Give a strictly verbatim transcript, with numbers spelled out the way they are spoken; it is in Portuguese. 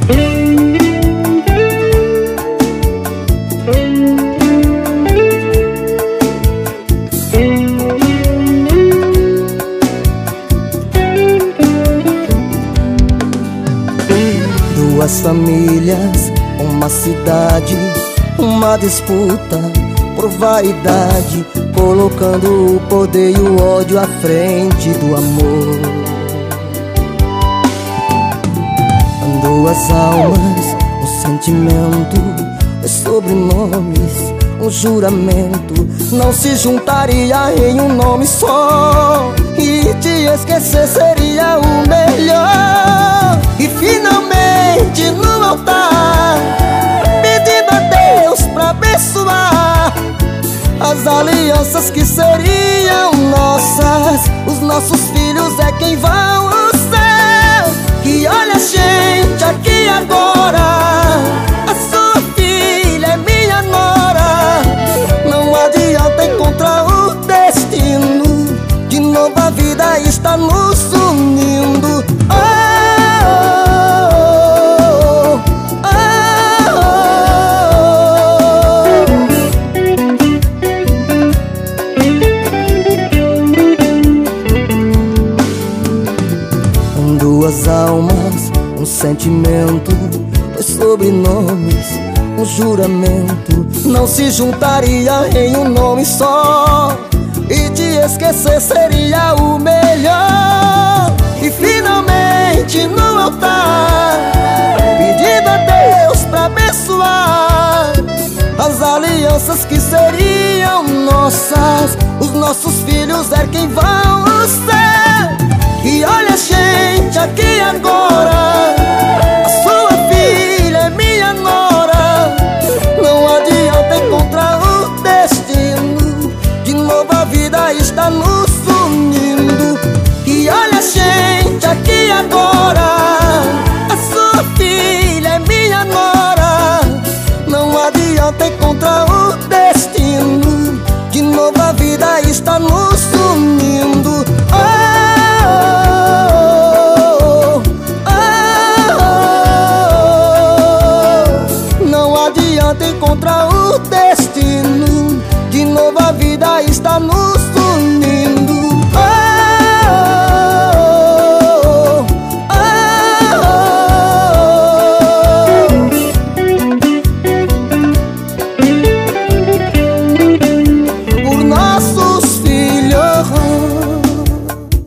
Duas famílias, uma cidade, uma disputa por vaidade, colocando o poder e o ódio à frente do amor. Duas almas, um sentimento, dois sobrenomes, um juramento, não se juntaria em um nome só, e te esquecer seria o melhor. E finalmente no altar, pedindo a Deus pra abençoar as alianças que seriam nossas. Os nossos filhos é quem vão ao céu. E olha a gente aqui agora, a sua filha é minha nora. Não adianta encontrar o destino, de novo a vida está nos unindo. Oh, duas almas, um sentimento, dois sobrenomes, um juramento, não se juntaria em um nome só, e te esquecer seria o melhor. E finalmente no altar, pedindo a Deus pra abençoar as alianças que seriam nossas. Os nossos filhos é quem vão ao céu. E olha a gente aqui agora,